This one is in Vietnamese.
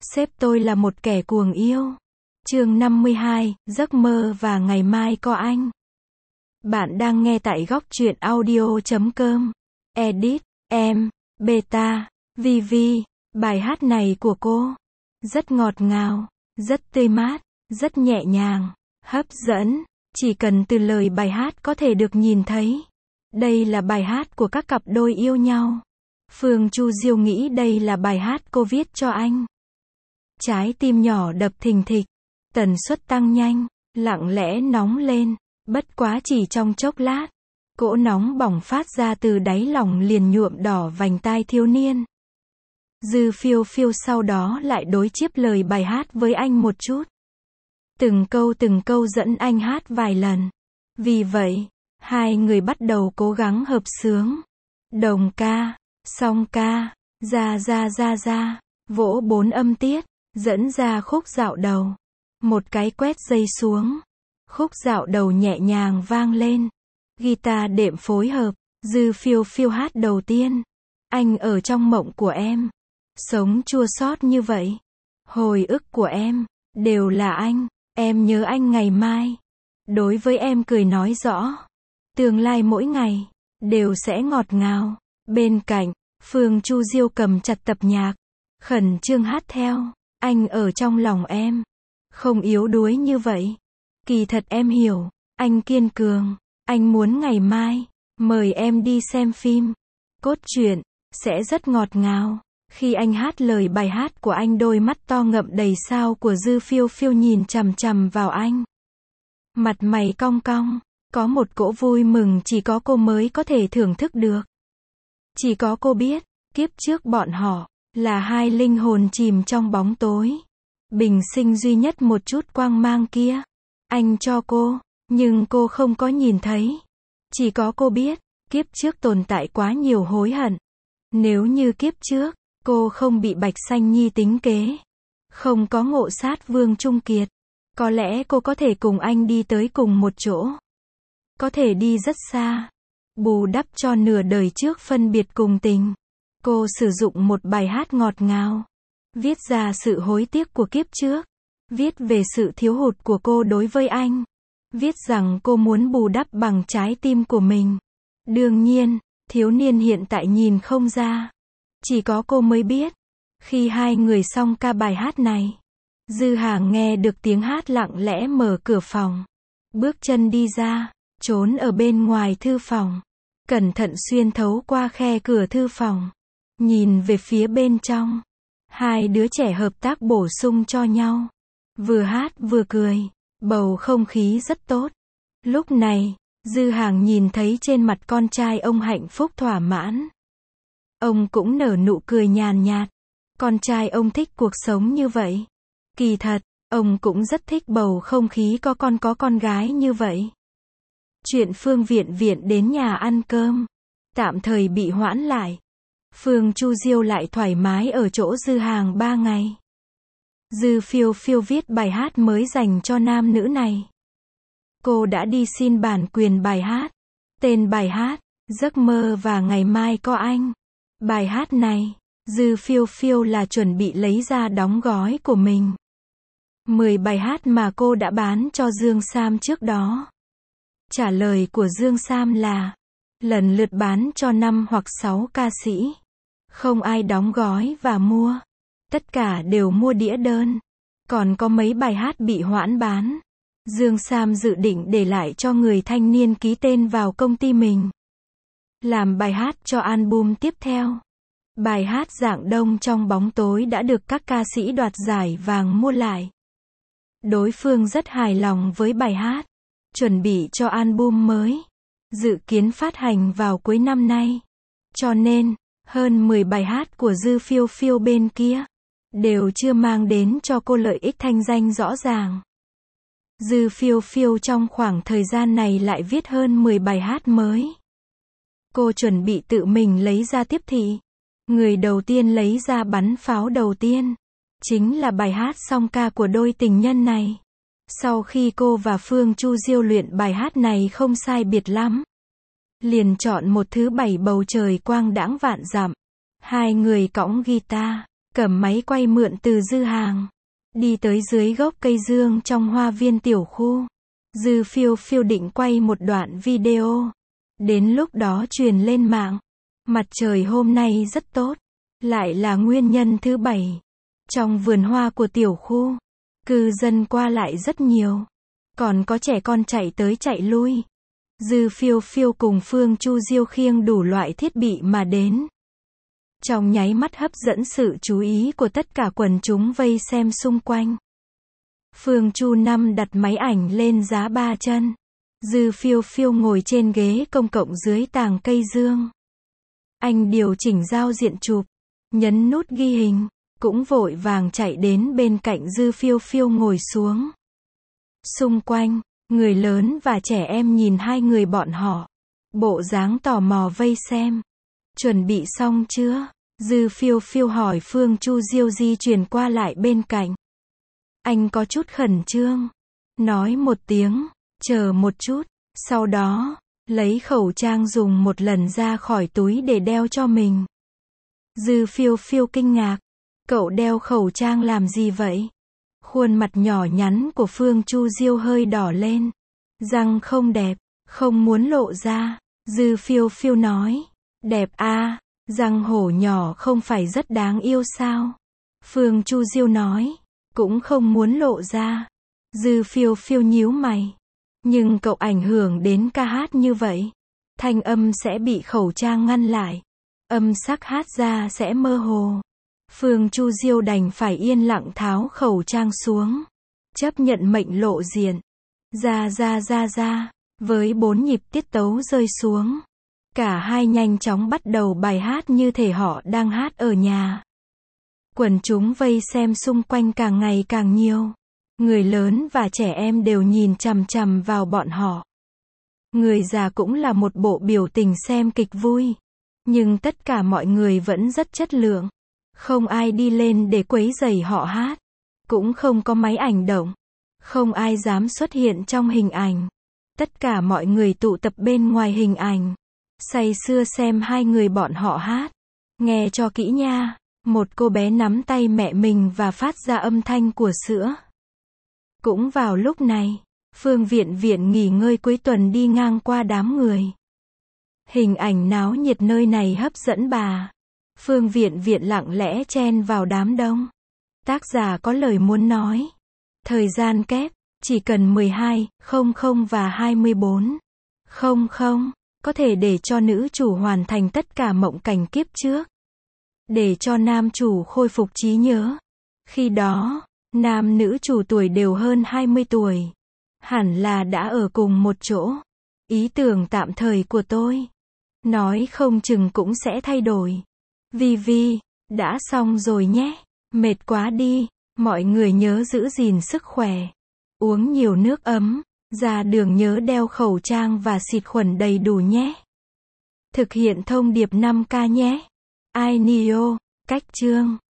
Sếp tôi là một kẻ cuồng yêu. Chương 52, giấc mơ và ngày mai có anh. Bạn đang nghe tại góc truyện audio.com. Edit, em, Beta, Vivi. Bài hát này của cô rất ngọt ngào, rất tươi mát, rất nhẹ nhàng, hấp dẫn. Chỉ cần từ lời bài hát có thể được nhìn thấy. Đây là bài hát của các cặp đôi yêu nhau. Phương Chu Diêu nghĩ đây là bài hát cô viết cho anh. Trái tim nhỏ đập thình thịch, tần suất tăng nhanh, lặng lẽ nóng lên, bất quá chỉ trong chốc lát, cỗ nóng bỏng phát ra từ đáy lòng liền nhuộm đỏ vành tai thiếu niên. Dư Phiêu Phiêu sau đó lại đối chiếp lời bài hát với anh một chút. Từng câu dẫn anh hát vài lần. Vì vậy, hai người bắt đầu cố gắng hợp xướng. Đồng ca, song ca, ra, vỗ 4 âm tiết, dẫn ra khúc dạo đầu. Một cái quét dây xuống. Khúc dạo đầu nhẹ nhàng vang lên. Guitar đệm phối hợp. Dư Phiêu Phiêu hát đầu tiên. Anh ở trong mộng của em. Sống chua xót như vậy. Hồi ức của em đều là anh. Em nhớ anh ngày mai. Đối với em cười nói rõ. Tương lai mỗi ngày đều sẽ ngọt ngào. Bên cạnh, Phương Chu Diêu cầm chặt tập nhạc, khẩn trương hát theo. Anh ở trong lòng em, không yếu đuối như vậy. Kỳ thật em hiểu, anh kiên cường. Anh muốn ngày mai mời em đi xem phim. Cốt truyện sẽ rất ngọt ngào. Khi anh hát lời bài hát của anh, đôi mắt to ngậm đầy sao của Dư Phiêu Phiêu nhìn chằm chằm vào anh. Mặt mày cong cong, có một cỗ vui mừng chỉ có cô mới có thể thưởng thức được. Chỉ có cô biết, kiếp trước bọn họ là hai linh hồn chìm trong bóng tối. Bình sinh duy nhất một chút quang mang kia, anh cho cô, nhưng cô không có nhìn thấy. Chỉ có cô biết, kiếp trước tồn tại quá nhiều hối hận. Nếu như kiếp trước, cô không bị Bạch Sanh Nhi tính kế, không có ngộ sát Vương Trung Kiệt, có lẽ cô có thể cùng anh đi tới cùng một chỗ. Có thể đi rất xa. Bù đắp cho nửa đời trước phân biệt cùng tình. Cô sử dụng một bài hát ngọt ngào. Viết ra sự hối tiếc của kiếp trước. Viết về sự thiếu hụt của cô đối với anh. Viết rằng cô muốn bù đắp bằng trái tim của mình. Đương nhiên, thiếu niên hiện tại nhìn không ra. Chỉ có cô mới biết. Khi hai người xong ca bài hát này, Dư Hàng nghe được tiếng hát lặng lẽ mở cửa phòng. Bước chân đi ra, trốn ở bên ngoài thư phòng. Cẩn thận xuyên thấu qua khe cửa thư phòng. Nhìn về phía bên trong. Hai đứa trẻ hợp tác bổ sung cho nhau. Vừa hát vừa cười. Bầu không khí rất tốt. Lúc này, Dư Hàng nhìn thấy trên mặt con trai ông hạnh phúc thỏa mãn. Ông cũng nở nụ cười nhàn nhạt. Con trai ông thích cuộc sống như vậy. Kỳ thật, ông cũng rất thích bầu không khí có con gái như vậy. Chuyện Phương Viện đến nhà ăn cơm tạm thời bị hoãn lại. Phương Chu Diêu lại thoải mái ở chỗ Dư Hàng 3 ngày. Dư Phiêu Phiêu viết bài hát mới dành cho nam nữ này. Cô đã đi xin bản quyền bài hát. Tên bài hát, Giấc mơ và ngày mai có anh. Bài hát này, Dư Phiêu Phiêu là chuẩn bị lấy ra đóng gói của mình. 10 bài hát mà cô đã bán cho Dương Sam trước đó. Trả lời của Dương Sam là lần lượt bán cho 5 hoặc 6 ca sĩ. Không ai đóng gói và mua. Tất cả đều mua đĩa đơn. Còn có mấy bài hát bị hoãn bán. Dương Sam dự định để lại cho người thanh niên ký tên vào công ty mình. Làm bài hát cho album tiếp theo. Bài hát Dạng Đông trong bóng tối đã được các ca sĩ đoạt giải vàng mua lại. Đối phương rất hài lòng với bài hát. Chuẩn bị cho album mới. Dự kiến phát hành vào cuối năm nay. Cho nên, hơn 10 bài hát của Dư Phiêu Phiêu bên kia đều chưa mang đến cho cô lợi ích thanh danh rõ ràng. Dư Phiêu Phiêu trong khoảng thời gian này lại viết hơn 10 bài hát mới. Cô chuẩn bị tự mình lấy ra tiếp thị. Người đầu tiên lấy ra bắn pháo đầu tiên chính là bài hát song ca của đôi tình nhân này. Sau khi cô và Phương Chu Diêu luyện bài hát này không sai biệt lắm, liền chọn một thứ 7 bầu trời quang đãng vạn dặm. Hai người cõng guitar, cầm máy quay mượn từ Dư hàng. Đi tới dưới gốc cây dương trong hoa viên tiểu khu. Dư phiêu phiêu định quay một đoạn video. Đến lúc đó truyền lên mạng. Mặt trời hôm nay rất tốt. Lại là nguyên nhân thứ 7. Trong vườn hoa của tiểu khu, cư dân qua lại rất nhiều. Còn có trẻ con chạy tới chạy lui. Dư phiêu phiêu cùng Phương Chu Diêu khiêng đủ loại thiết bị mà đến. Trong nháy mắt hấp dẫn sự chú ý của tất cả quần chúng vây xem xung quanh. Phương Chu Năm đặt máy ảnh lên giá 3 chân. Dư phiêu phiêu ngồi trên ghế công cộng dưới tàng cây dương. Anh điều chỉnh giao diện chụp, nhấn nút ghi hình, cũng vội vàng chạy đến bên cạnh Dư phiêu phiêu ngồi xuống. Xung quanh, người lớn và trẻ em nhìn hai người bọn họ. Bộ dáng tò mò vây xem. Chuẩn bị xong chưa? Dư phiêu phiêu hỏi Phương Chu Diêu di chuyển qua lại bên cạnh. Anh có chút khẩn trương. Nói một tiếng, chờ một chút. Sau đó, lấy khẩu trang dùng một lần ra khỏi túi để đeo cho mình. Dư phiêu phiêu kinh ngạc. Cậu đeo khẩu trang làm gì vậy? Khuôn mặt nhỏ nhắn của Phương Chu Diêu hơi đỏ lên. Răng không đẹp, không muốn lộ ra. Dư phiêu phiêu nói. Đẹp à, răng hổ nhỏ không phải rất đáng yêu sao? Phương Chu Diêu nói. Cũng không muốn lộ ra. Dư phiêu phiêu nhíu mày. Nhưng cậu ảnh hưởng đến ca hát như vậy. Thanh âm sẽ bị khẩu trang ngăn lại. Âm sắc hát ra sẽ mơ hồ. Phương Chu Diêu đành phải yên lặng tháo khẩu trang xuống. Chấp nhận mệnh lộ diện. Ra. Với 4 nhịp tiết tấu rơi xuống. Cả hai nhanh chóng bắt đầu bài hát như thể họ đang hát ở nhà. Quần chúng vây xem xung quanh càng ngày càng nhiều. Người lớn và trẻ em đều nhìn chằm chằm vào bọn họ. Người già cũng là một bộ biểu tình xem kịch vui. Nhưng tất cả mọi người vẫn rất chất lượng. Không ai đi lên để quấy rầy họ hát. Cũng không có máy ảnh động. Không ai dám xuất hiện trong hình ảnh. Tất cả mọi người tụ tập bên ngoài hình ảnh. Say sưa xem hai người bọn họ hát. Nghe cho kỹ nha. Một cô bé nắm tay mẹ mình và phát ra âm thanh của sữa. Cũng vào lúc này, Phương Viện nghỉ ngơi cuối tuần đi ngang qua đám người. Hình ảnh náo nhiệt nơi này hấp dẫn bà. Phương Viện lặng lẽ chen vào đám đông. Tác giả có lời muốn nói. Thời gian kép, chỉ cần 12:00 và 24:00. Có thể để cho nữ chủ hoàn thành tất cả mộng cảnh kiếp trước. Để cho nam chủ khôi phục trí nhớ. Khi đó, nam nữ chủ tuổi đều hơn 20 tuổi. Hẳn là đã ở cùng một chỗ. Ý tưởng tạm thời của tôi. Nói không chừng cũng sẽ thay đổi. Vi, đã xong rồi nhé. Mệt quá đi. Mọi người nhớ giữ gìn sức khỏe. Uống nhiều nước ấm. Ra đường nhớ đeo khẩu trang và xịt khuẩn đầy đủ nhé. Thực hiện thông điệp 5K nhé. Ai Nio, cách chương.